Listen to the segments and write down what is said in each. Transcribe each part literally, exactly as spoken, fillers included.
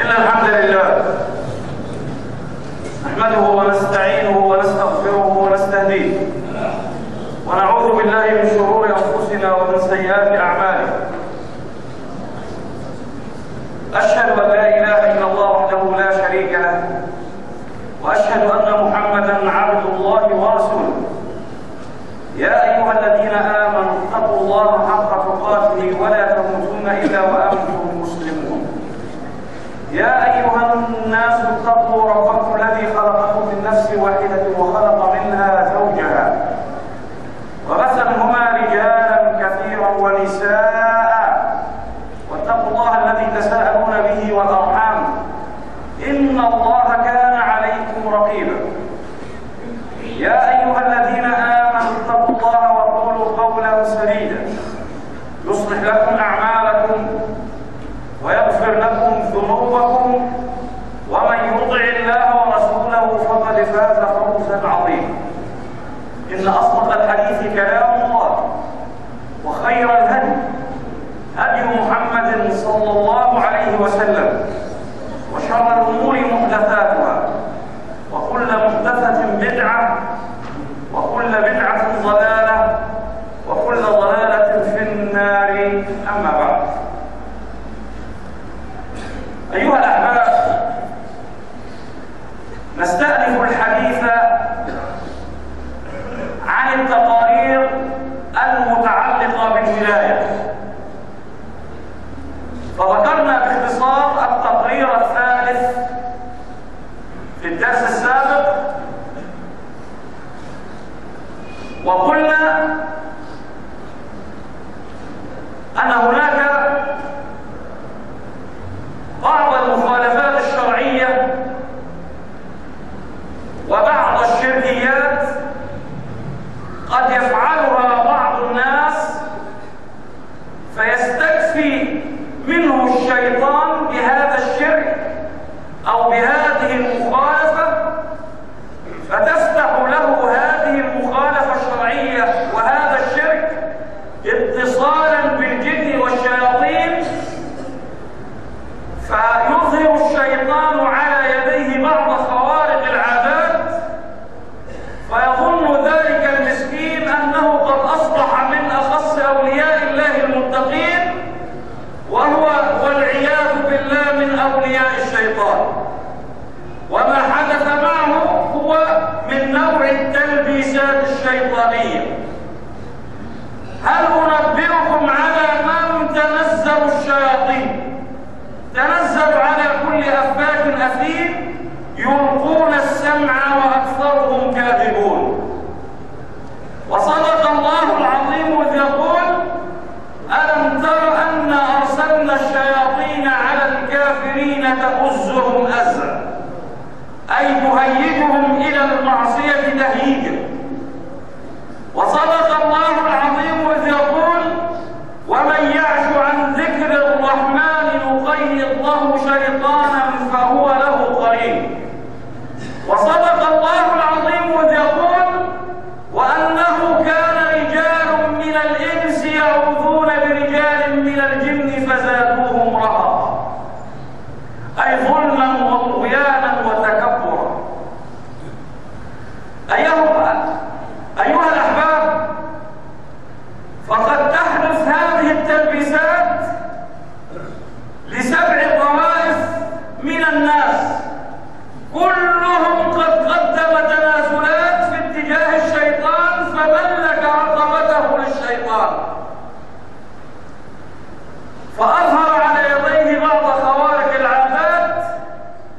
إن الحمد لله نحمده ونستعينه ونستغفره ونستهديه ونعوذ بالله من شرور أنفسنا ومن سيئات أعمالنا. أشهد أن لا إله إلا الله وحده لا شريك له، وأشهد أن محمدًا عبد الله ورسوله. يا أيها الذين آمنوا اتقوا الله حق تقاته ولا تموتن إلا وأنتم مسلمون. يا أيها الناس اتقوا ربكم الذي خلقكم من نفس واحدة وخلق منها زوجها وبث منهما رجالا كثيرا ونساء، واتقوا الله الذي تساءلون به والأرحام إن الله كان عليكم رقيبا. يا أيها الذين آمنوا اتقوا الله وقولوا قولا سديدا يصلح لكم أعمالكم ويغفر لكم ذنوبكم، ومن يطع الله ورسوله فقد فاز فوزا عظيما. إن أصدق الحديث كلام الله، وخير الهدي هدي محمد صلى الله عليه وسلم، وشر الأمور محدثاتها، وكل محدثة بدعة، وكل بدعة ضلالة، وكل ضلالة في النار. أما بعد، أيها الأحباب، نستأنف الحديث عن التقارير المتعلقة بالولاية. فذكرنا باختصار التقرير الثالث في الدرس السابق، وقلنا أن هناك بعض المخالفات الشرعية وبعض الشركيات قد يفعلها بعض الناس فيستكفي منه الشيطان بهذا الشرك أو بهذه المخالفة، فتفتح له هذه المخالفة الشرعية وهذا الشرك اتصالا بالجن والشياطين، فيظهر الشيطان على يديه بعض خوارق العادات، فيظن ذلك المسكين أنه قد أصبح من أخص أولياء الله المتقين، وهو والعياذ بالله من أولياء الشيطان. وما حدث معه هو من نوع التلبيسات الشيطانية. هل أنبئكم على من تنزل الشياطين؟ تنزل على كل أفاك أثيم يلقون السمع وأكثرهم كاذبون. وصدق الله العظيم إذ يقول: ألم تر أنا أرسلنا الشياطين على الكافرين تؤزهم أزا، أي تهيجهم إلى المعصية تهيجا. وصدق الله العظيم إذ يقول: ومن يعش عن ذكر الرحمن نقيض له شيطانا فهو له قرين. وصدق الله العظيم إذ يقول: وأنه كان رجال من الإنس يعوذون برجال من الجن فزادوهم رهقا، أي ظلما وطغيانا وتكبرا. أيها أيها الأحباب، فقد تحدث هذه التلبيسات لسبع طوائف من الناس، كلهم قد قدم تنازلات في اتجاه الشيطان فملك رقبته للشيطان، فأظهر على يديه بعض خوارق العادات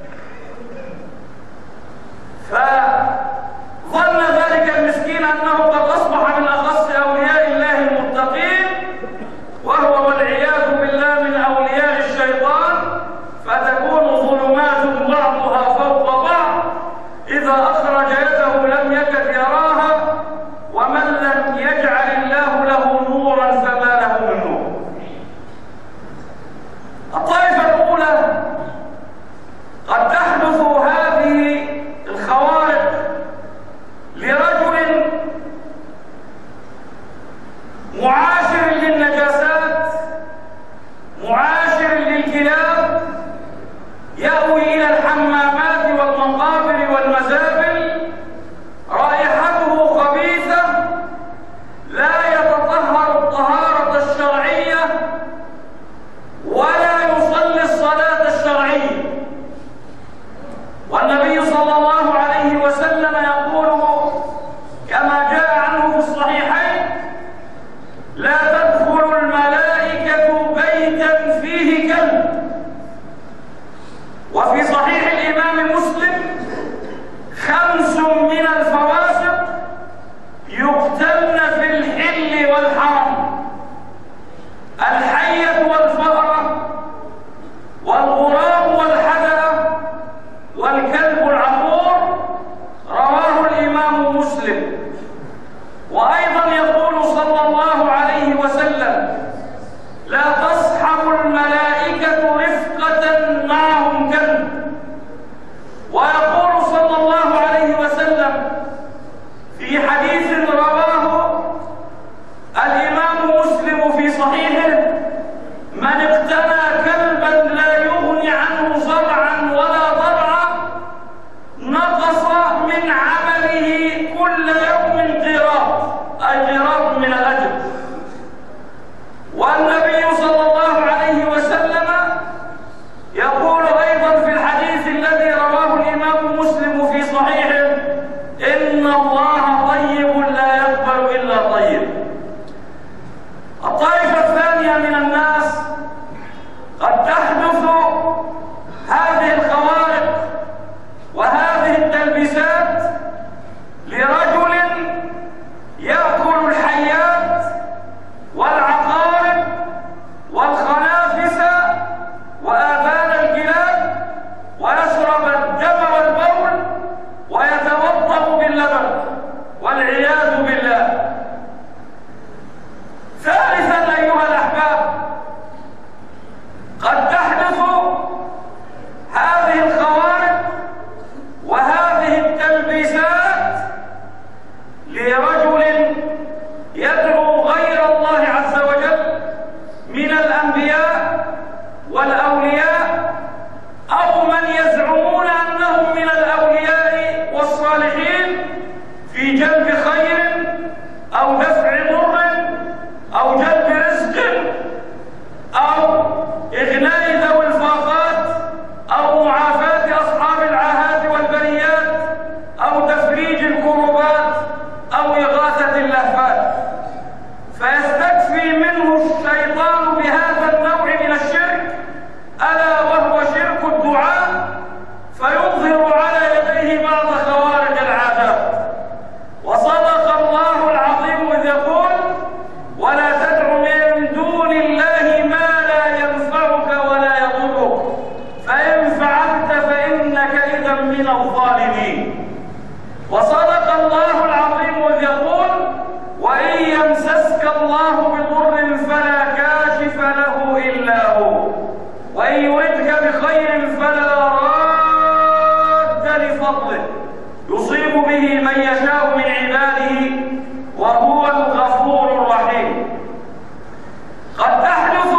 يأوي إلى الحمامات والمقابر والمزابل رائحته خبيثة لا يتطهر الطهارة الشرعية ولا يصلي الصلاة الشرعية. والنبي صلى الله عليه وسلم يقول كما جاء عنه في الصحيحين: لا تدخل الملائكة بيتا فيه كلب. وفي صحيح الإمام مسلم: خمس من الفواسق يقتلن في الحل والحرم: الحية والفأرة والغراب والحدأة والكلب العقور. رواه الإمام مسلم. وأيضا يقول صلى الله عليه وسلم: لا تصحب الملائكة رفقة معهم كلب. ويقول صلى الله عليه وسلم في حديث رواه الإمام مسلم في صحيحه: من اقتنى كلبا لا يغني عنه زرعا ولا ضرعا نقص من عمله كل يوم قيراط، أي قيراط من الأجر. والنبي صلى الله عليه وسلم يقول أيضا في الحديث الذي رواه الإمام مسلم في صحيحه: إن الله طيب لا يقبل إلا طيب. الطائفة الثانية من الناس قد تحدث هذه الخوارق وهذه التلبيسات لرجل يأكل الحيات والعقارب والخنافس وآذان الكلاب ويشرب الدم والبول ويتوضأ باللبن والعياذ بالله. ثالثا أيها الأحباب، قد تحدث هذه الخوارق وهذه التلبيسات لرجل يدعو غير الله عز وجل من الأنبياء والأولياء، أو من يزعمون أنهم من الأولياء والصالحين في جلب خير أو دفع ضر أو جلب رزق أو إغناء ذوي الفاقات أو معافاة أصحاب العاهات والبريات أو تفريج الكروبات أو إغاثة اللهفات. فيستكفي منه الشيطان بهذا النوع من الشرك، ألا وهو شرك الدعاء، فيظهر على يديه بعض خوارج العادات. وصدق الله العظيم إذ يقول: ولا تدع من دون الله ما لا ينفعك ولا يضرك، فإن فعلت فإنك إذا من الظالمين. وصدق الله العظيم إذ يقول: وإن يمسسك الله بضر فلا كاشف له إلا هو، وإن يردك بخير فلا راد لفضله، يصيب به من يشاء من عباده وهو الغفور الرحيم. قد تحدث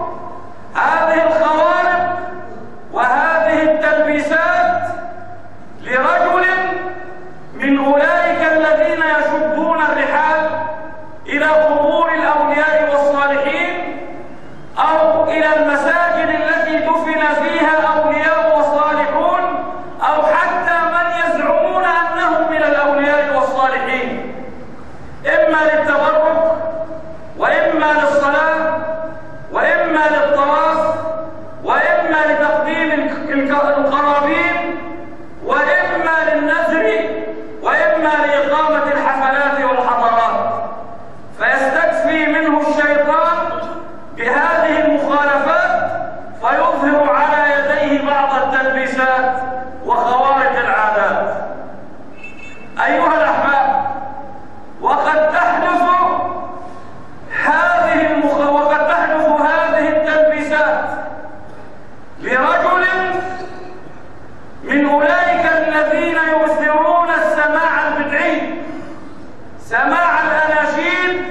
هذه الخوارق وهذه التلبيسات لرجل من أولئك الذين يشدون الرحال إلى قبور الأولياء والصالحين أو إلى المساجد التي دفن فيها أولياء وصالحون، أو حتى من يزعمون أنهم من الأولياء والصالحين، إما للتبرك وإما للصلاة وإما للطواف وإما لتقديم القرابين وإما للنذر وإما لإقامة الحفلات والحضارات. فيستكفي منه الشيطان بهذه المخالفات فيظهر على يديه بعض التلبيسات وخوارج العادات. أيها الأحباب، وقد تحدث هذه المخ... وقد تحدث هذه التلبيسات لرجل من أولئك الذين يؤثرون السماع البدعي، سماع الأناشيد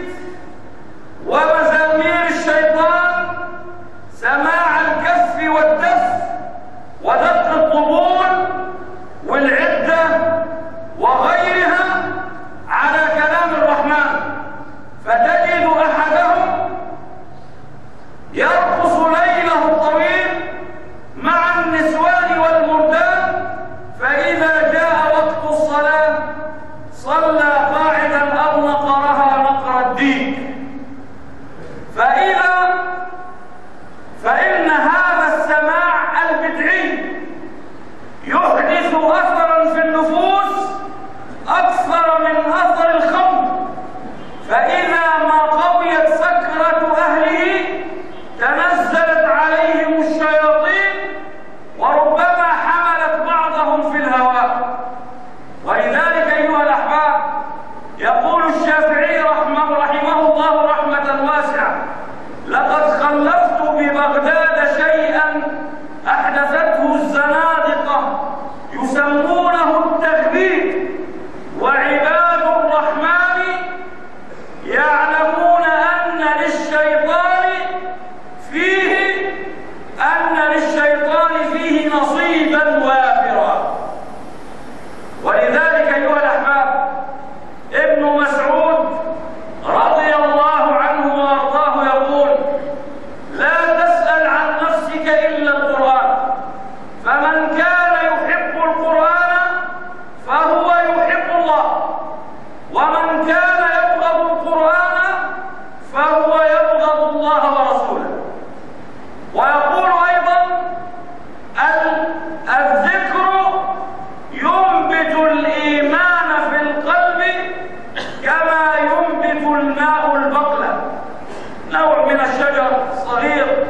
ومزامير الشيطان، سماع الكف والدف يرقص ليله الطويل مع النسوان والمردان، فإذا جاء وقت الصلاة صلى قاعدا أو نقرها نقر الديك. فإذا فإن هذا السماع البدعي يحدث أثرا في النفوس أكثر من أثر الخمر، فإذا ما قويت سكرة أهله تنزلت عليهم الشياطين وربما حملت بعضهم في الهواء. ولذلك أيها الأحباب يقول الشافعي رحمه, رحمه الله رحمة واسعة: لقد خلفت ببغداد شيئا أحدثته الزنادقة يسمونه التخبيب، وعباد الرحمن يعلمون أن للشيطان فيه أن للشيطان فيه نصيبا وافرا. ولذلك أيها الأحباب ابن مسعود رضي الله عنه وارضاه يقول: لا تسأل عن نفسك إلا القرآن، فمن كان يحب القرآن فهو يحب الله، ومن كان يبغض القرآن فهو يبغض الله ورسوله. ويقول أيضا: الذكر ينبت الإيمان في القلب كما ينبت الماء البقلة، نوع من الشجر صغير.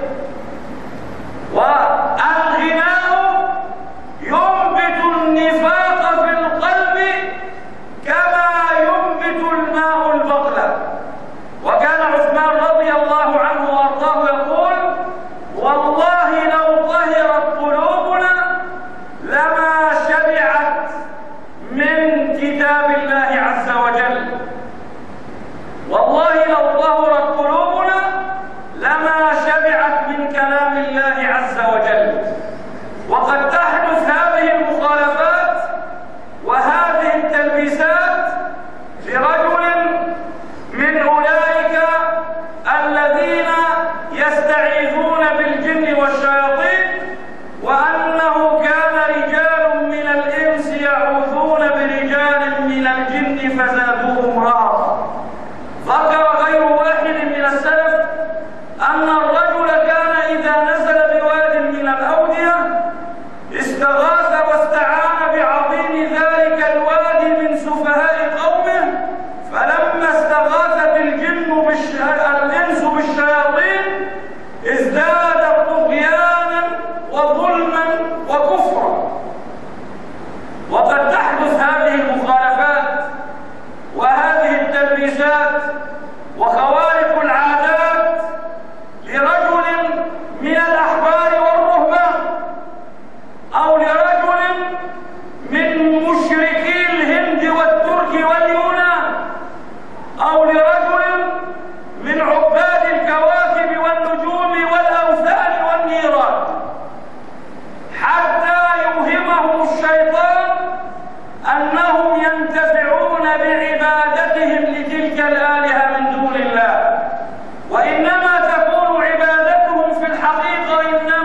والغناء ينبت النفاق في القلب كما ينبت الماء البقلة. وكان عثمان رضي الله عنه وارضاه يقول: والله لو طهرت قلوبنا لما شبعت من كتاب الله عز وجل. والله لو طهرت قلوبنا لما شبعت من كلام الله عز وجل. وقد تحدث هذه المخالفات وهذه التلبيسات لرجل من أولئك الذين يستعيذون بالجن والشياطين، وأنه كان رجال من الإنس يعوذون برجال من الجن فزادوهم رهقا. ذكر غير واحد من السلف أن الرجل كان إذا نزل بواد من الأودية استغاث واستعان بعظيم ذلك الوادي من سفهاء قومه، فلما استغاثت الجن بالش... الإنس بالشياطين ازدادت طغيانا وظلما وكفرا. وقد تحدث هذه المخالفات وهذه التلبيسات وخوارق العادات لرجل من الأحبار والرهبان، أو لرجل من مشركي الهند والترك واليونان، أو لرجل من عباد الكواكب والنجوم والأوثان والنيران، حتى يوهمهم الشيطان أنهم ينتفعون بعبادتهم لتلك الآلهة من دون الله، وإنما تكون عبادتهم في الحقيقة إنما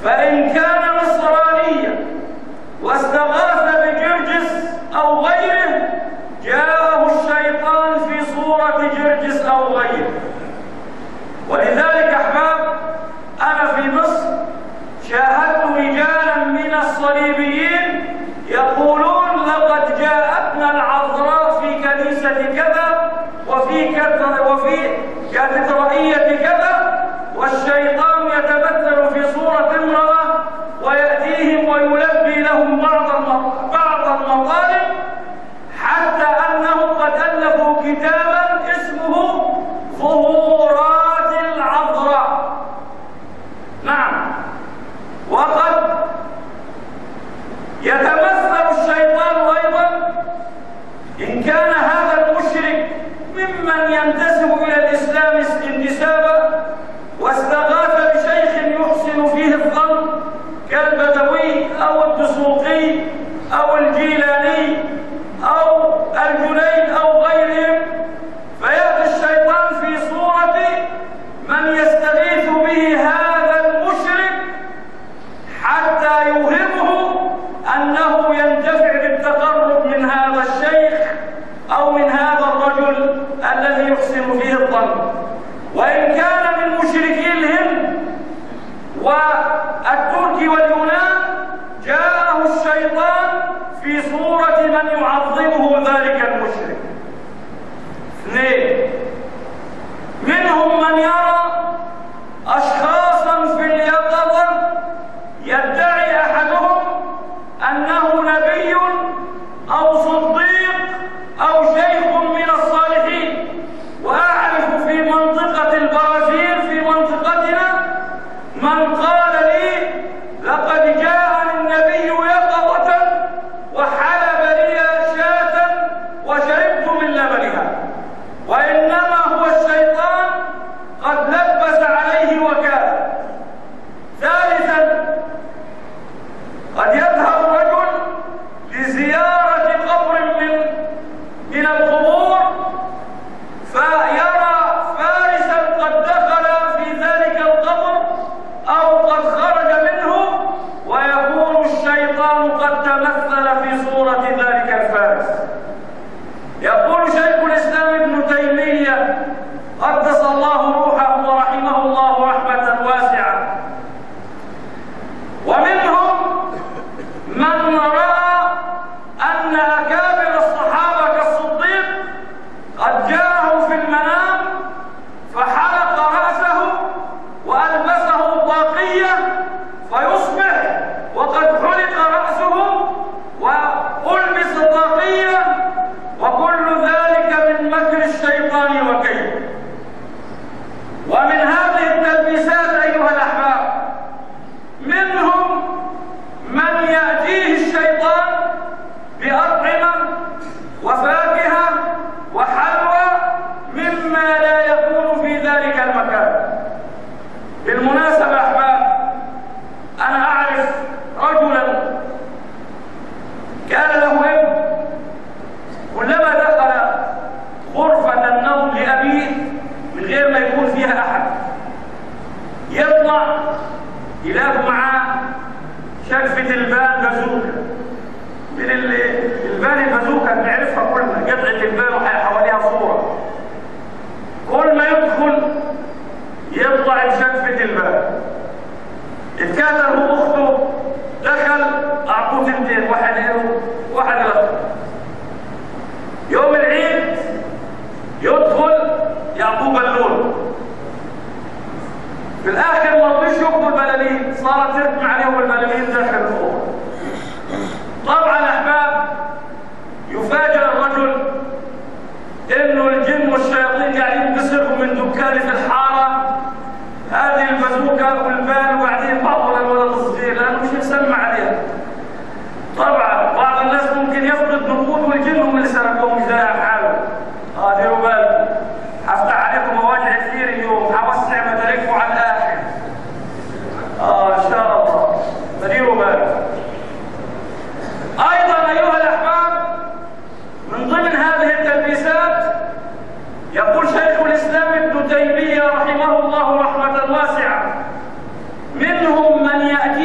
فإن كان نصرانيا واستغاث بجرجس أو غيره جاءه الشيطان في صورة جرجس أو غيره. ولذلك أحباب، أنا في مصر شاهدت رجالا من الصليبيين يقولون لقد جاءتنا العذراء في كنيسة كذا وفي وفي كاتدرائية كذا، والشيطان يتمثل في صورة امرأة ويأتيهم ويلبي لهم بعض بعض المطالب، حتى أنهم قد ألفوا كتابا اسمه ظهورات العذراء. نعم، وقد يتمثل الشيطان أيضا إن كان هذا المشرك ممن ينتسب إلى الإسلام انتسابا واستغاث بشيخ يحسن فيه الظن كالبدوي أو الدسوقي أو الجيلاني أو الجنيد أو غيرهم، فيأتي الشيطان في صورة من يستغيث به هذا المشرك حتى يوهمه أنه ينتفع بالتقرب من هذا الشيخ أو من هذا الرجل الذي يحسن فيه الظن. وإن كان من مشركي الهند والترك واليونان جاءه الشيطان في صورة من يعظمه ذلك المشرك. اثنين، منهم من يرى أشخاصا في اليقظة يدعي أحدهم أنه نبي أو صديق أو شيخ من الصالحين. وأعرف في منطقة البرازيل في منطقتنا من قال لي لقد جاءني النبي يقظة وحلب لي شاة وشربت من لبنها، وإنما هو الشيطان قد لبس عليه وكاله. ثالثا، قد يذهب رجل لزيارة قبر من من القبور فيرى فارسا قد دخل في ذلك القبر أو قد خرج منه، ويكون الشيطان قد تمثل في صورة ذلك الفارس. يقول شيخ الإسلام ابن تيمية قدس الله روحه ورحمه الله رحمة واسعة: ومنهم من رأى أن أكابر الصحابة كالصديق قد جاءه في المنام فحلق رأسه وألبسه طاقية فيصبح وقد حلق رأسه وألبس طاقية، وكل ذلك من مكر الشيطان وكيده. ومن هذه التلبيسات أيها الأحباب منهم من يأتيه الشيطان بأطعمة وفاكهة وحلوى مما لا يكون في ذلك المكان. بالمناسبة أحباب، أنا أعرف رجلا كان له ابن كلما دخل غرفة النوم لأبيه من غير ما يكون فيها أحد يطلع يلاقوا معاه شقفة البان بازوكا من البان البازوكا بنعرفها كلنا، قطعة البان وحواليها صورة. كل ما يدخل يطلع بشقفة البان. اتكاثر هو أخته، دخل أعطوه تنتين، واحد له واحد له. يوم العيد يدخل يعطوه بالون. في الآخر ما رضيش ياخذوا البلالين، صارت تركم عليهم البلالين داخل الأوضة. طبعا أحباب، يفاجأ الرجل إنه الجن والشياطين قاعدين بيسرقوا من دكان في الحارة هذه البازوكا والبال، وقاعدين بعضهم الولد الصغير لأنه مش يسمع عليها. طبعا بعض الناس ممكن يفقد نقود والجن هم اللي سرقوهم، مش داعي حاله. اه ديروا بالكم، هفتح عليكم مواجع كثير اليوم، هوسع مدارككم على الآخر. اه إن شاء الله، فديروا بالكم. أيضا أيها الأحباب، من ضمن هذه التلبيسات يقول شيخ الإسلام ابن تيمية رحمه الله رحمة واسعة: منهم من يأتي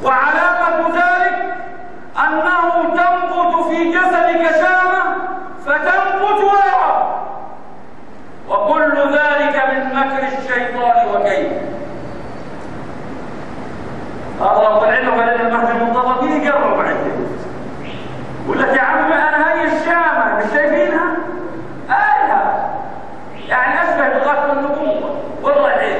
وعلامة ذلك أنه تنبت في جسدك شامة فتنبت ويرى، وكل ذلك من مكر الشيطان وكيده. هذا طلع له بدل المهد المنتظر فيه يقرب عنده يقول لك يا عم أنا هي الشامة مش شايفينها؟ آيها يعني أشبه بغاية النبوة والرعيل.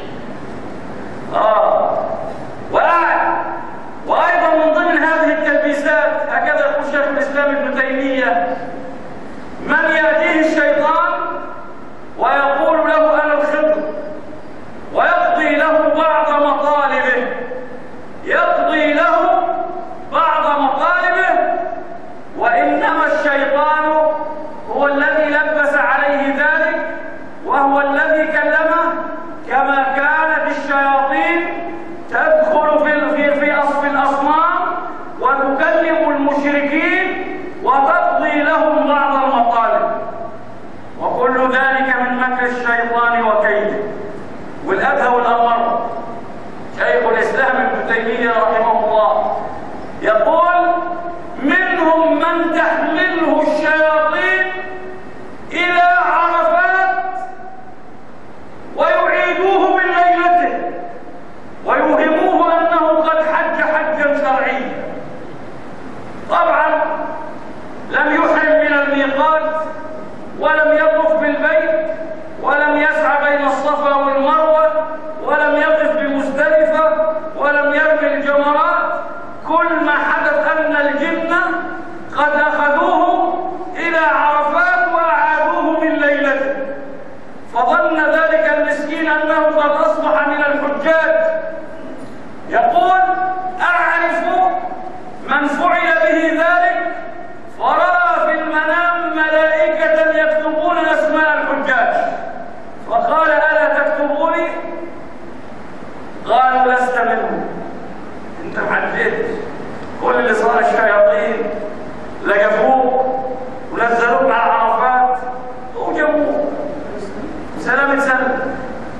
آه وقاعد وأيضا من ضمن هذه التلبيسات هكذا يقول شيخ الإسلام ابن تيمية: من يأتيه الشيطان ويقول له أنا الخضر ويقضي له بعض مطالبه يقضي له بعض مطالبه وإنما الشيطان هو الذي لبس عليه ذلك وهو الذي كلمه، كما كانت الشياطين تدخل في في في أصف الأصنام وتكلم المشركين وتقضي لهم بعض المطالب، وكل ذلك من مكر الشيطان وكيده. والأبهى والأمر شيخ الإسلام ابن تيمية رحمه الله يقول: منهم من تحمله الشياطين إلى عرفات ويعيدوه من ليلته ويوهموه أنه قد حج حجا شرعيا. طبعا لم يحرم من الميقات ولم يطف بالبيت ولم يسعى بين الصفا والمروة ولم يقف بمزدلفة ولم يرمي الجمرات. كل ما حدث أن الجن قد أخذوه إلى عرفات وأعادوه من ليلته، فظن ذلك المسكين أنه قد أصبح من الحجاج. يقول: أعرف من فعل به ذلك فرأى في المنام ملائكة يكتبون أسماء الحجاج، فقال: ألا تكتبوني؟ قالوا: لست منهم، أنت محدد. كل اللي صار الشياطين لقفوه ونزلوه على عرفات وجابوه سلامة سلم.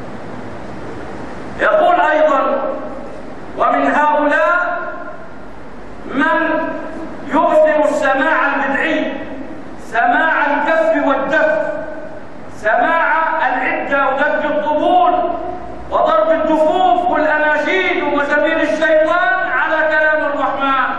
يقول أيضا: ومن هؤلاء من يؤثر السماع البدعي، سماع الكف والدف، سماع العدة وغد الطبول وضرب الدفوف والأناشيد ومزامير الشيطان على كلام الرحمن،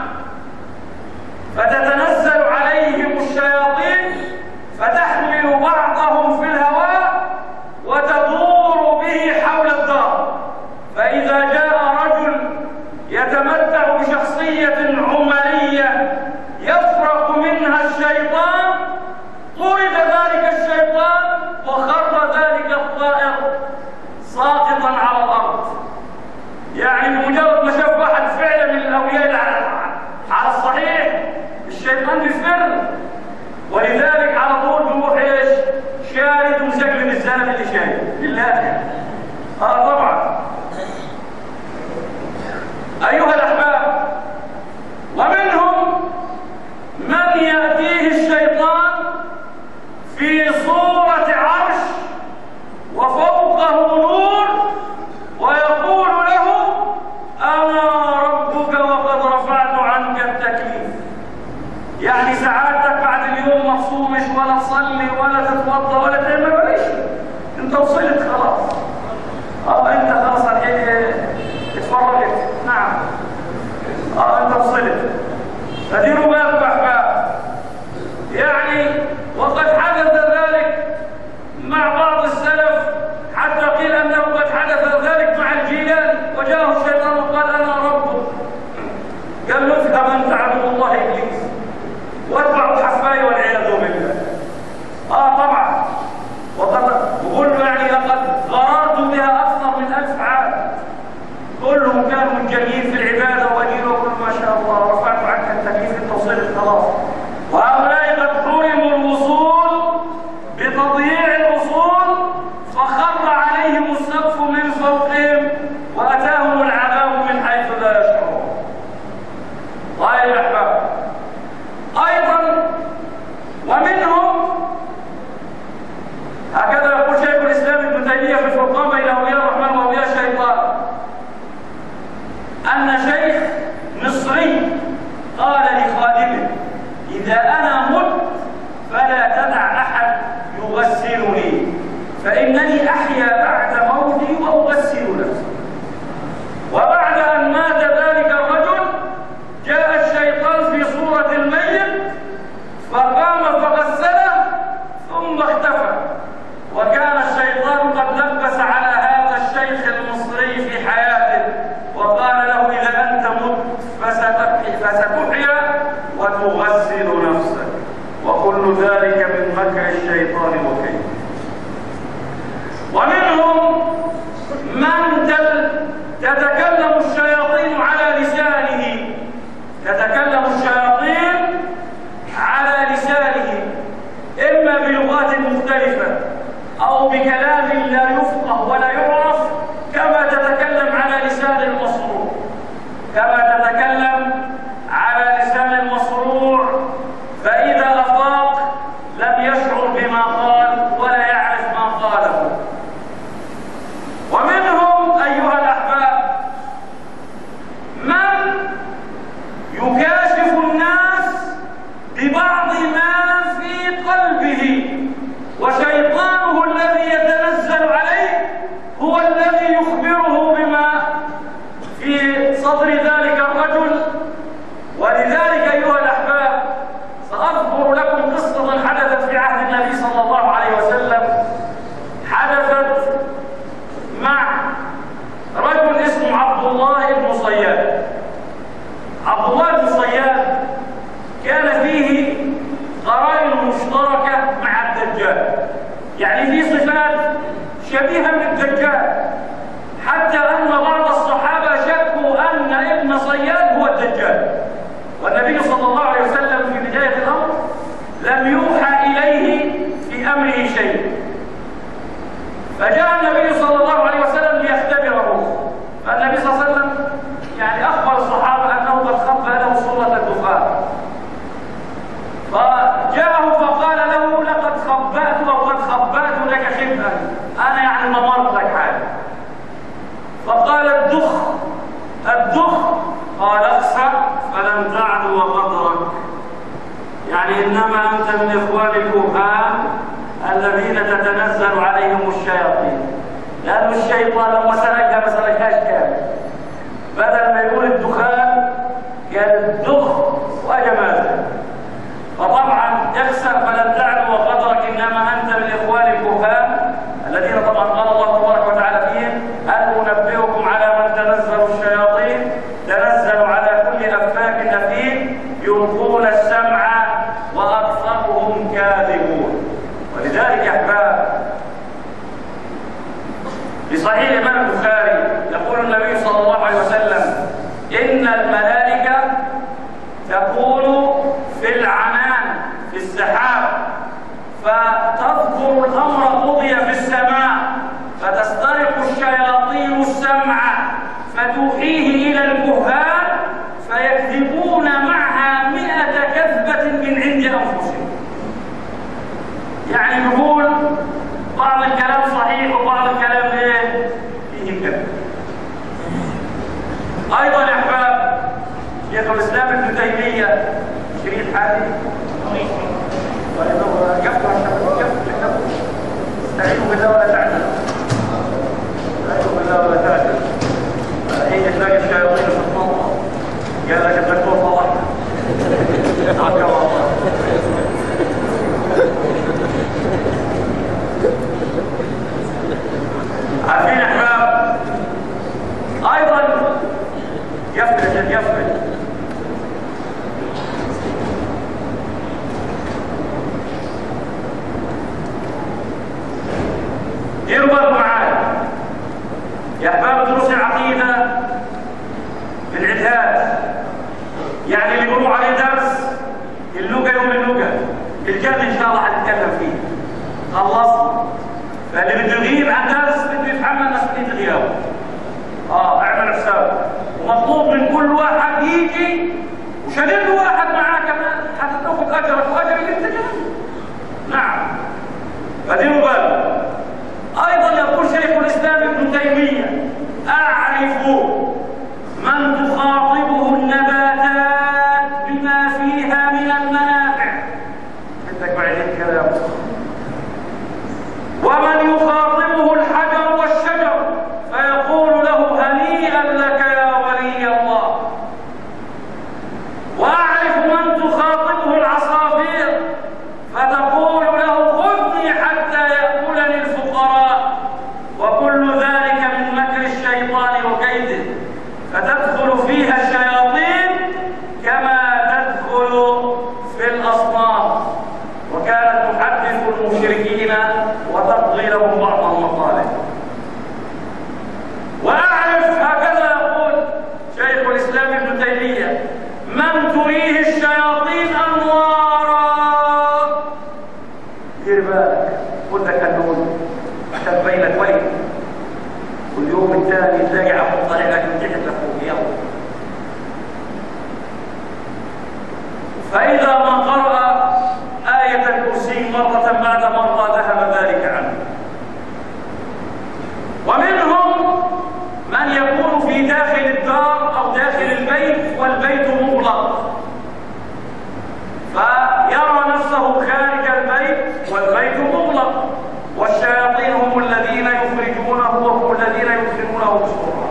فتتنزل عليهم الشياطين فتحمل بعضهم في الهواء وتدور به حول الدار، فإذا جاء رجل يتمتع بشخصية عمرية يفرق منها الشيطان طرد ذلك الشيطان وخر ذلك الطائر ساقطا على الأرض. يعني بمجرد ما شاف واحد فعلا من الأولياء على الصحيح الشيطان بيفر، ولذلك على طول بيروح ايش؟ شارد ومسجل الزلمه اللي شايل بالله. اه طبعا. ايها الاحباب، ومنهم من ياتيه الشيطان في صوره عرش وفوقه نور ويقول له: انا ربك وقد رفعت عنك التكليف. يعني سعادتك بعد اليوم ما تصومش ولا تصلي ولا تتوضا ولا تعمل ولا شيء، انت وصلت خلاص. اه انت خلاص الحين اتفرجت. نعم اه انت وصلت. فديروا بالكم احباب. يعني وقد حدث ذلك مع بعض السلف، حتى قيل انه قد حدث ذلك مع الجيلاني، وجاءه الشيطان وقال: انا ربك. قال له: اذهب انت عبد الله ابليس واتبعوا حفاي والعياذ بالله. اه طبعا. وقد بقول له يعني لقد غررت بها اكثر من ألف عام، كلهم كانوا منجلين في العباده واجيله وكل ما شاء الله رفعت عنك التكليف انت وصلت خلاص. وهؤلاء قد حرموا الوصول بتضييع الاصول فخر عليهم السقف من فوقهم واتاهم العذاب من حيث لا يشعرون. طيب يا احباب، ايضا ومنهم هكذا يقول شيخ الاسلام ابن تيميه في الفرقان بين اولياء الرحمن واولياء الشيطان: أن شيخ مصري قال لخادمه: إذا أنا مت فلا تدع أحد يغسلني، فإنني أحيا بعد موتي وأغسل نفسي. وبعد أن مات ذلك الرجل جاء الشيطان في صورة الميت فقام فغسله ثم اختفى، وكان الشيطان قد لبس على هذا الشيخ المصري في حياته وقال له: إذا أنت مت فستحيا وتغسل نفسك. وكل ذلك من مكر الشيطان وكيده. ومنهم من تتكلم الشياطين على لسانه تتكلم الشياطين على لسانه إما بلغات مختلفة أو بكلام لا يفقه ولا يعرف، كما تتكلم على لسان المصروع كما تتكلم على لسان المصروع فإذا أفاق لم يشعر بما قال ولا يعرف ما قاله. ومنهم أيها الأحباب من يكاشف الناس ببعض ما في قلبه، وشيطانه الذي يتنزل عليه هو الذي يخبره بما في صدر ذلك الرجل. ولذلك أيها الأحباب سأذكر لكم قصة حدثت في عهد النبي صلى الله عليه وسلم. حدثت مع رجل اسمه عبد الله بن صياد. عبد الله بن صياد كان فيه قرائن مشتركة مع الدجال، يعني في صفات شبيهة بالدجال، حتى أن بعض الصحابة شكوا أن ابن صياد هو الدجال. والنبي صلى الله عليه وسلم في بداية الأمر لم يوحى إليه في أمره شيء، فجاء النبي صلى الله عليه وسلم ليختبره. فالنبي صلى الله عليه وسلم يعني أخبر الصحابة أنه قد خبأ له صورة الدخان، فجاءه فقال له: لقد خبأت وقد خبأت لك خبئا، أنا يعني ضمرت لك حاجة. فقال: الدخ الدخ قال: اخسأ فلم تعد وقدرك، يعني إنما أنت من إخوان الكهان الذين تتنزل عليهم الشياطين، لأن الشيطان لما سلكها ما سلكهاش كامل، بدل ما يقول الدخان قال الدخ وجماله. فطبعا اخسأ فلم تعد وقدرك، إنما أنت من إخوان الكهان الذين طبعا قال الله تبارك وتعالى فيهم: هل أنبئكم على من تنزل الشياطين تنزل على كل أفاك أثيم يلقون السمع وأكثرهم كاذبون. ولذلك يا أحباب في صحيح الإمام البخاري يقول النبي صلى الله عليه وسلم: إن الملائكة تكون في العنان في السحاب فتذكر الأمر قضي في السماء، فتسترق الشياطين السمع فتوحيه إلى الكهان فيكذبون معها مئة كذبة من عند أنفسهم. يعني نقول بعض الكلام صحيح وبعض الكلام ايه فيه كذب. أيضا يا أحباب شيخ الإسلام ابن تيمية شريط حالي استعينوا بالله ولا تعجلوا، استعينوا بالله ولا تعجلوا. حين تلاقي الشياطين في المنطقة قال لك الدكتور صلحنا عكا والله. عارفين يا احباب ايضا يفرج يفرج يربط معايا يا احباب دروس العقيده بالعداد. يعني اللي يقولوا عليه درس اللغه يوم اللغه الجد ان شاء الله هنتكلم فيه. خلصنا. فاللي بده يغيب عن درس بده يتحمل مسؤوليه غيابه. اه اعمل حسابه. ومطلوب من كل واحد يجي وشديد واحد معاه كمان حتى تاخذ اجرك واجر اللي انت جاي. نعم. فديروا بالكم. ايضا يقول شيخ الاسلام ابن تيميه: اعرف من ابن تيمية: من تريه الشياطين أنوارا. دير بالك، خد لك النون عشان تبين لك وين. واليوم الثاني تلاقي عم طالع لك من تحت لفوق. يلا. فإذا ما قرأ آية الكرسي مرة بعد مرة ذهب ذلك عنه. ومنهم من يكون في داخل الدار أو داخل البيت والبيت مغلق، فيرى نفسه خارج البيت والبيت مغلق، والشياطين هم الذين يخرجونه وهم الذين يدخلونه بسرعة.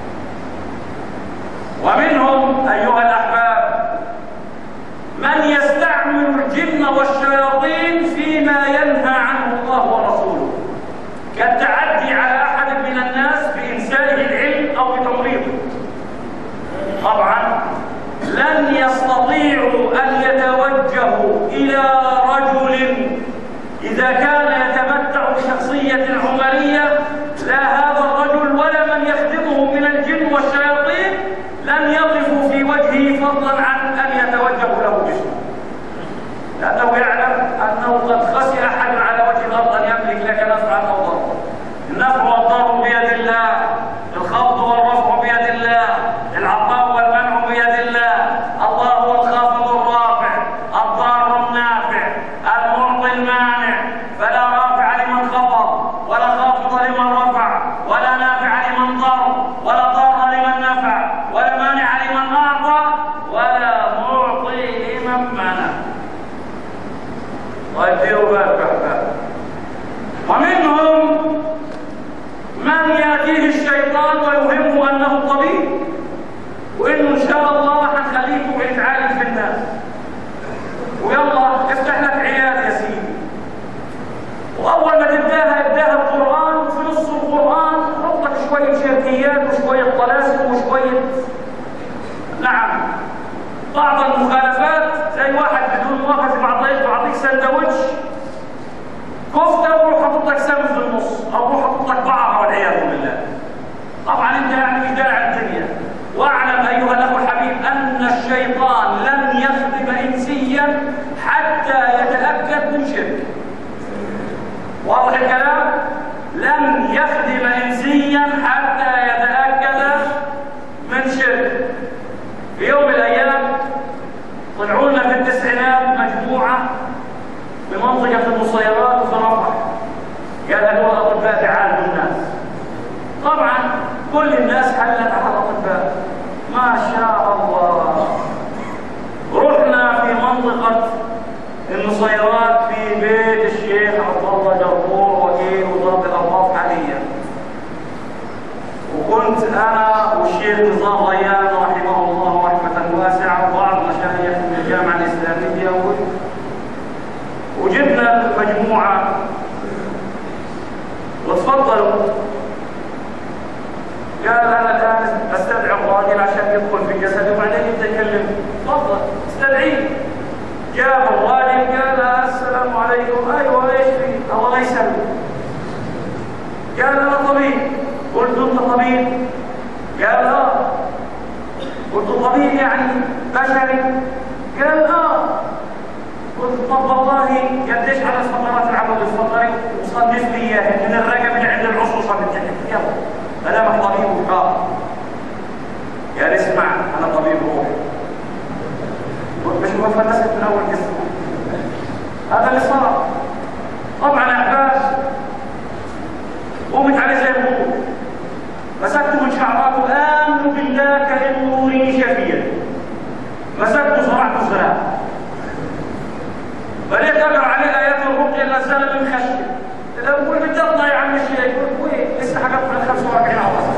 ومنهم أيها الأحباب من يستعمل الجن والشياطين فيما ينهى عنه الله ورسوله، كالتعدي على أحد من الناس بإنسائه العلم أو بتمريضه. طبعا لن يستطيعوا أن يتوجهوا إلى رجل إذا كان يتمتع بشخصية عمرية، لا هذا الرجل ولا من يخدمه من الجن والشياطين لن يقفوا في وجهه فضلا عن أن يتوجهوا له باسمه، لأنه يعلم أنه قد خسر أحد على وجه الأرض أن يملك لك نفعا أو ضرا. النفع والضر بيد الله، الخفض والرفع بيد الله، العطاء والمنع بيد الله. الله هو الخافض الرافع، الضار النافع، المعطي المانع، فلا رافع لمن خفض ولا خافض لمن رفع ولا نافع لمن ضر ولا ضار لمن نفع ولا مانع لمن أعطى ولا معطي لمن منع. طيب ديروا بالكم أحباب. ومنهم من يأتيه الشيطان ويوهمه أنه طبيب، وإنه إن شاء الله حنخليكم يتعالج في الناس، ويلا افتح لك عيادة يا سيدي، وأول ما تبداها ابداها القرآن، وفي نص القرآن حط لك شوية شركيات وشوية طلاسم وشوية نعم بعض المخالفات، زي واحد بدون موافقة بعطيك بعطيك سندوتش كفتة وروح حط لك سم في النص، أو روح حط لك بعض والعياذ بالله. طبعا أنت يعني بداع الدنيا. واعلم أيها الأخ الحبيب أن الشيطان لن يخدم إنسيا حتى يتأكد من شرك. واضح الكلام؟ لن يخدم إنسيا حتى يتأكد من شرك. في يوم من الأيام طلعوا لنا في التسعينات مجموعة بمنطقة المصيرات وفي رفح، قال هذول أطباء بيعالجوا الناس. طبعا كل الناس حلت على الأطباء، ما شاء الله. رحنا في منطقة المصيرات في بيت الشيخ عبد الله جربور وكيل وزارة الأوقاف حاليا، وكنت أنا والشيخ نظام ريان رحمه الله رحمة واسعة وبعض مشايخ من الجامعة الإسلامية، وجبنا المجموعة وتفضلوا. قال أنا الآن أستدعي الراجل عشان يدخل في جسده وبعدين يبدأ يكلم. تفضل استدعيه. جاب الراجل قال السلام عليكم. أيوه ايش في؟ الله يسلمك. قال أنا طبيب. قلت أنت طبيب؟ قال آه. قلت طبيب يعني بشري؟ قال آه. قلت طب والله قديش على الفقرات العمود الفقري وصنف لي اياه من الرقم اللي عند العصوصه من تحت. يلا مدامك طبيب وقاضي. قال اسمع انا طبيب روح. قلت مش هو فلسفه من اول قصه. هذا اللي صار. طبعا عباس قمت عليه زي الوضوء، مسكته من شعراته امن بالله كانه ريشه فيه، مسكته صرعته سلام. بديت اقرا عليه ايات الرقيه اللي نزلت من خشيه. اذا بقول بدي اطلع يا عم الشيخ، قلت وين؟ لسه حققت من خمسة وأربعين عوض.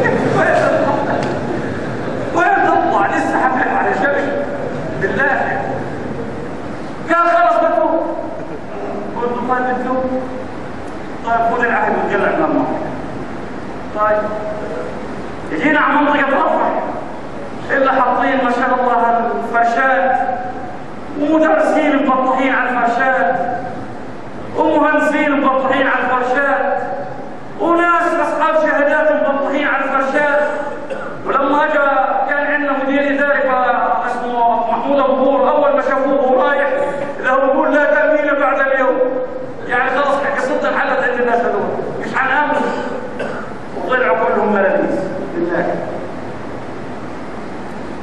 وين تطلع؟ لسه حققت على شبش بالله. قال خلص بتوب. قلت طيب بتوب؟ طيب خذ العهد وتقلع من المنطقه. طيب يجينا على منطقه رفح الا حاطين ما شاء الله الفرشات، ومدرسين مبطحين على الفرشات، ومهندسين مبطحين على الفرشات، وناس اصحاب شهادات مبطحين على الفرشات. ولما اجى كان عندنا مدير اداره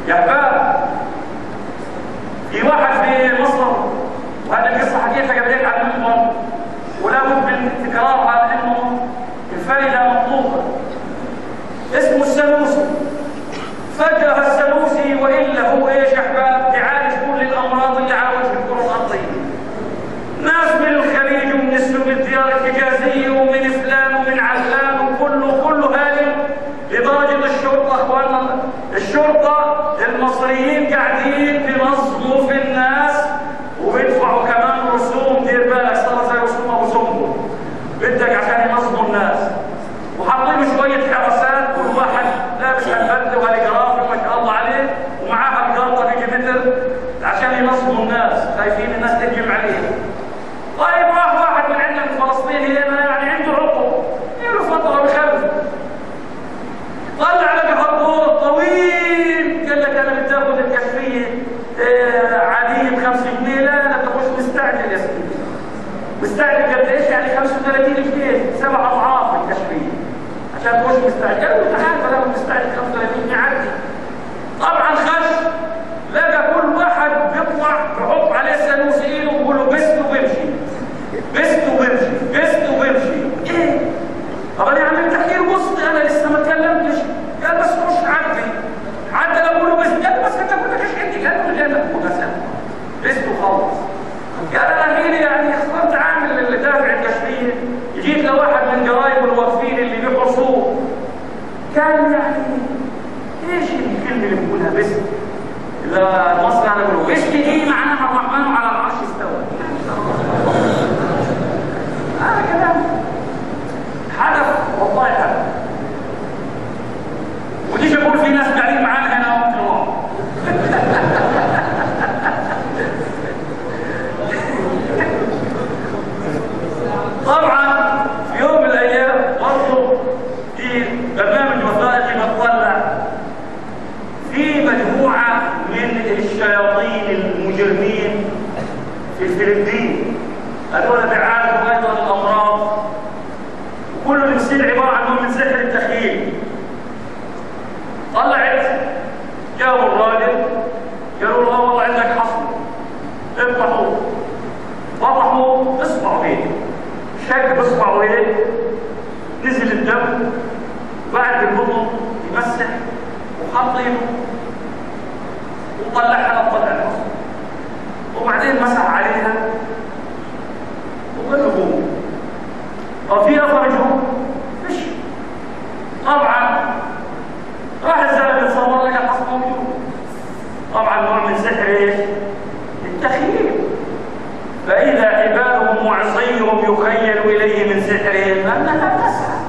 يا احباب، في واحد في مصر، وهذه القصه حكيتها قبل هيك على المنبر ولا بد من تكرارها لانه الفائده مطلوبه. اسمه السنوسي. فجأة السنوسي والا هو ايش يا احباب؟ بيعالج كل الامراض اللي على وجه الكره الارضيه. ناس من الخليج ومن السوق الديار الحجازيه ومن فلان ومن علان وكله كله هالم، لدرجه الشرطه اخواننا الشرطه المصريين قاعدين بينظموا في الناس وبيدفعوا كمان رسوم. دير بالك صار زي رسوم ابو سمبل بدك عشان ينظموا الناس، وحاطين شويه حراسات، كل واحد لابس هالبدله وهالجرافه ما شاء الله عليه ومعاه هالقرطه بيجي متر عشان ينظموا الناس، خايفين الناس تهجم عليه. طيب راح واحد من عندنا الفلسطيني هنا يعني عنده عقل، له فتره بخلف، طلع لقى خطوط طويل، قال لك انا بتاخذ الكشفيه آه عاديه ب خمسة جنيه. لا لا تخش مستعجل يا سيدي. مستعجل قد ايش؟ يعني خمسة وثلاثين جنيه، سبع اضعاف الكشفيه عشان تخش مستعجل. قالوا تعال فلا مستعجل خمسة وثلاثين جنيه عادي. طبعا خش لقى كل واحد بيطلع بحط عليه سانوس ايده وبيقول له بست وبمشي بست وبمشي بست وبمشي. ايه؟ طب انا عملت تحكي له قصتي، انا لسه ما اتكلمتش. قال بس خش عدي عدى لو بقول له بس. قال بس انت قلت لك ايش عندي؟ قال له جاي لك مغسل بست وخلص. قال انا مين يعني اخترت عامل اللي دافع الكشفيه، جيت لواحد من قرايب الواقفين اللي بيحرسوه، كان يعني ايش الكلمه اللي بقولها بس؟ لا المصري انا بقول ايش دي معناها الرحمن على العرش استوى. هذا كلام حدث والله حدث. وليش اقول في ناس قاعدين معانا هنا وقت الله. طبعا في يوم من الايام برضه في برنامج وثائقي بتطلع في مجموعه من الشياطين المجرمين في الفلبين، هذول بيعالجوا ايضا الامراض، وكل اللي بيصير عباره عن نوع من سحر التخيل. طلعت جابوا الراجل قالوا له والله عندك حصن، افتحوا فتحوا اصبعوا ايده، شق باصبعوا ايده، نزل الدم، بعد البطن يمسح وحط ايده وطلعها طلع الحصن، وبعدين مسح عليها وقال له قوم. وفي اثر جوه فيش. طبعا راح الزلمه يتصور لك الحصن موجود. طبعا نوع من سحر ايش؟ التخيل. فاذا عبادهم وعصيهم يخيل اليه من سحرهم انها تسعى.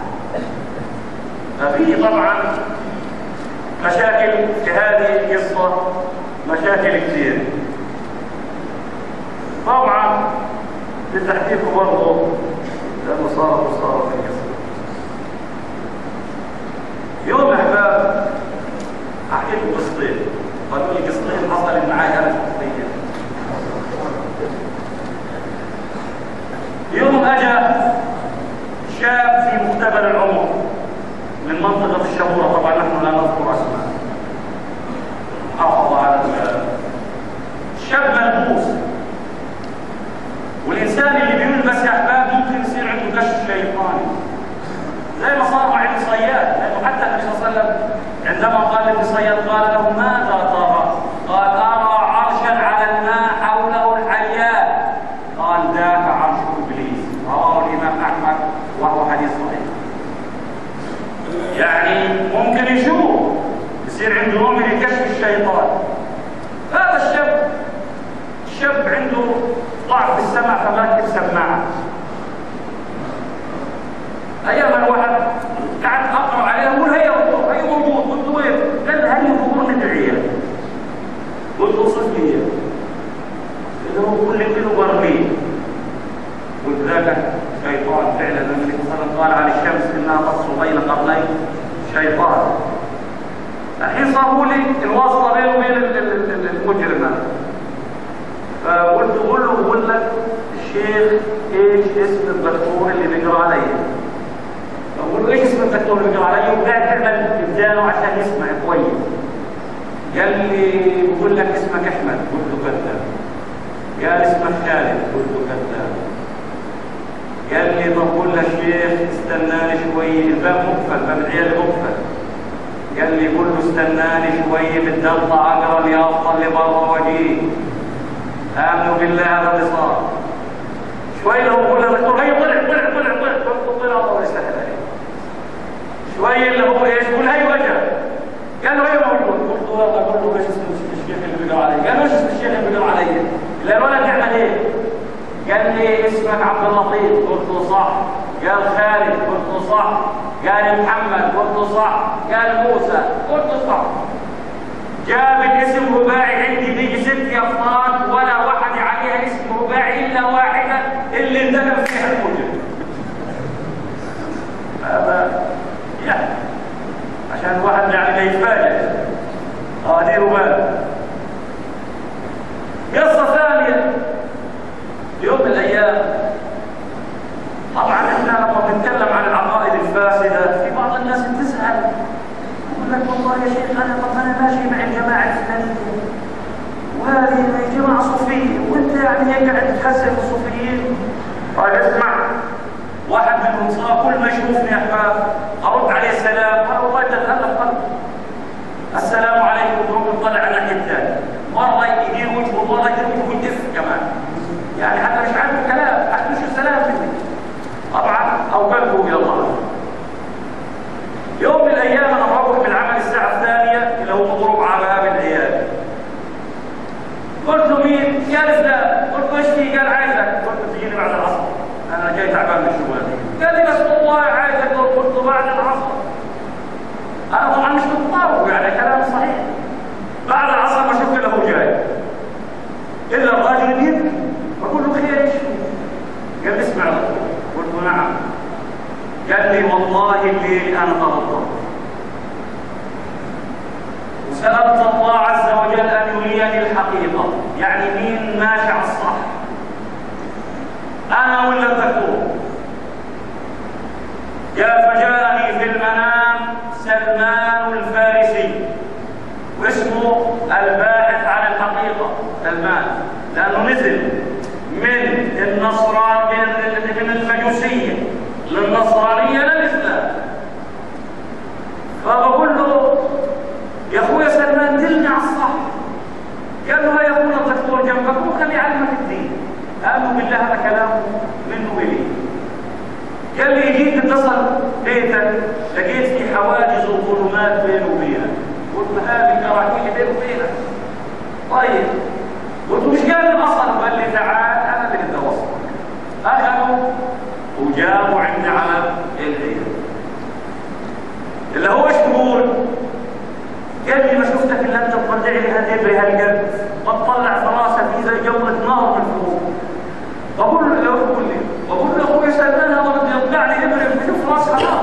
ففي طبعا مشاكل في هذه القصه، مشاكل كثير. طبعا لتحقيق برضه لانه صارت وصارت القصه. يوم احباب احكي لكم قصتين، قالوا لي قصتين حصلت معي انا شخصيا. يوم اجى شاب في مقتبل العمر من منطقه الشبوره، طبعا نحن لا نذكر اسماء، حافظ على الشاب ملبوس. والانسان اللي بيلبس يا احباب ممكن يصير عنده كشف شيطاني زي ما صار مع ابن صياد، لانه حتى النبي صلى الله عليه وسلم عندما قال لابن صياد قال له ماذا ترى؟ قال ارى عرشا على الماء حوله الحيات. قال ذاك عرش ابليس. رواه الامام احمد وهو حديث صحيح. يعني ممكن يشوف، يصير عنده نوع من الكشف الشيطاني. هذا الشاب الشاب عنده ضعف في السمع فمركب سماعه. ايام الواحد قعدت اقرا عليه اقول هي موجود هي موجود. قلت له وين؟ قال هي موجود من العيال. قلت له صف لي اياه. قال له كل كيلو برميل. قلت ذاك شيطان فعلا. النبي صلى الله عليه وسلم قال عن الشمس انها تفصل بين قرني شيطان. الحين صاروا لي الواسطه بينه وبين المجرم هذا. فقلت قول له بقول لك الشيخ ايش اسم الدكتور اللي بيقرا علي؟ بقول له ايش اسم الدكتور اللي بيقرا علي؟ وقاعد تعمل ابدانه عشان يسمع كويس. قال لي بقول لك اسمك احمد، قلت له كذاب. قال اسمك خالد، قلت له كذاب. قال لي طب قول للشيخ استناني شوي، الباب مقفل، باب العيال مقفل. قال لي قول له استناني شوي بدي اطلع اقرا لي افضل لبره واجي. امنوا بالله هذا اللي صار. شوي لو بقول له دكتور هي طلع طلع طلع طلع قلت طلع الله يسهل عليه. شوي اللي هو ايش؟ قول هي وجه. قال له هي موجود. قلت له والله قلت له ايش اسم الشيخ اللي بيقرا علي؟ قال له ايش اسم الشيخ اللي بيقرا علي؟ قال الولد يعمل ايه؟ قال لي اسمك عبد اللطيف، قلت له صح. قال خالد، قلت له صح. قال محمد، قلت له صح. قال موسى، قلت له صح. جاب الاسم رباعي عندي بيجي ست افراد ولا واحد عليها اسم رباعي الا واحده اللي اندلم فيها الموجب. هذا يعني عشان الواحد يعني ما يتفاجئ. اه دي رباعي. قصه ثانيه يوم من الايام، طبعا احنا لما بنتكلم عن العقائد الفاسده في بعض الناس بتزعل، يقول لك والله يا شيخ انا طب انا ماشي مع الجماعه الفلانيه وهذه جماعه صوفيه وانت يعني هيك قاعد تحسن الصوفيين. قال اسمع، واحد منهم صار كل ما يشوفني يا احباب ارد عليه السلام، انا والله تتالف قلبي. السلام عليكم، يروح يطلع على الناحيه الثانيه، مره يدير وجهه ومره يدير وجهه ويدف كمان. يعني حتى مش عنده كلام، حتى مش السلام مني. طبعا او قلبه الى الله. يوم من الايام انا بروح من العمل الساعه الثانيه اللي هو مضروب على باب العياده. قلت له مين؟ قال فلان. قلت له ايش في؟ قال عايزك. قلت له تجيني بعد العصر، انا جاي تعبان من الشغلانه. قال لي بس والله عايزك. قلت له بعد العصر. انا طبعا مش مضطر، يعني كلام صحيح. بعد العصر ما شفت له جاي الا الراجل يبكي. بقول له خير ايش؟ قال لي اسمع. قلت له نعم. قال لي والله الليل انا غلطان وسالت الله عز وجل ان يريني الحقيقه، يعني مين ماشي على الصح، انا ولا الدكتور؟ قال فجاءني في المنام سلمان الفارسي واسمه الباحث عن الحقيقه سلمان، لانه نزل من النصران من المجوسيه للنصرانيه للاسلام. فبقول له يا اخويا سلمان دلني على الصح. قال له يا اخويا الدكتور جنبك وخليه يعلمك الدين. امنوا بالله هذا كلامه منه الي. قال لي جيت اتصل بيتك لقيت في حواجز وظلمات بينه وبينك. قلت له هذه كراهيه بينه وبينك. طيب قلت له مش قادر اصل. قال لي تعال انا اللي بدي اوصلك. اخذوا وجابوا عندي على العيد اللي هو ايش تقول؟ قال لي ما شفتك الا انت تطلع لي هالابره هالقد بتطلع في راسك في زي جمره نار من فوق. بقول له يا بقول لي بقول له اخوي سلمان هذا بده يطلع لي ابره بشوف راسها نار.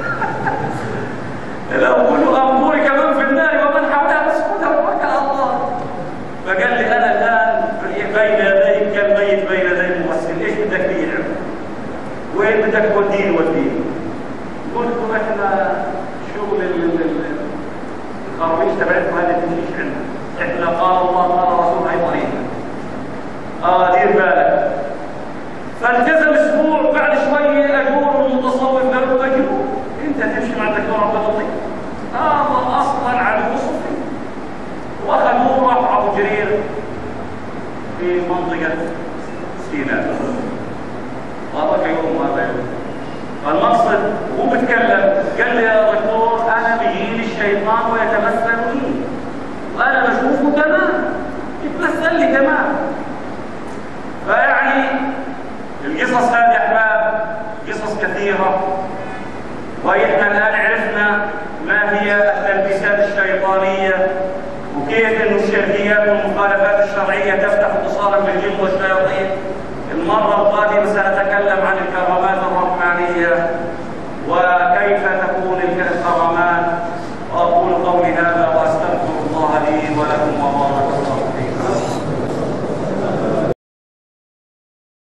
لا بقول له اموري كمان في النار ومن حولها بس خذها وتوكل على الله. فقال لي انا الان بين يديك كالميت بين يدي المغسل، ايش بدك فيه؟ وين بدك توديني وديني؟ قلت له احنا شغل الخراويش تبعتكم هذه تمشيش عندنا، احنا قال الله قال رسول هي طريقنا. اه دير بالك. فالتزم اسبوع، بعد شويه اجور المتصوف قال له اجور انت تمشي مع الدكتور عبد اللطيف. هذا اصلا عدو صوفي. واخذوه راحوا ابو جرير في منطقه سيناء. هذا يوم وهذا يوم. فالمقصد هو بيتكلم قال لي يا دكتور انا بيجيني الشيطان ويتمثل لي وانا بشوفه تمام يتمثل لي تمام. فيعني القصص هذه يا احباب قصص كثيره، واحنا الان عرفنا ما هي التلبيسات الشيطانيه وكيف انه الشركيات والمخالفات الشرعيه تفتح اتصالا بالجن والشياطين. المرة القادمة سنتكلم عن الكرامات الرحمانية وكيف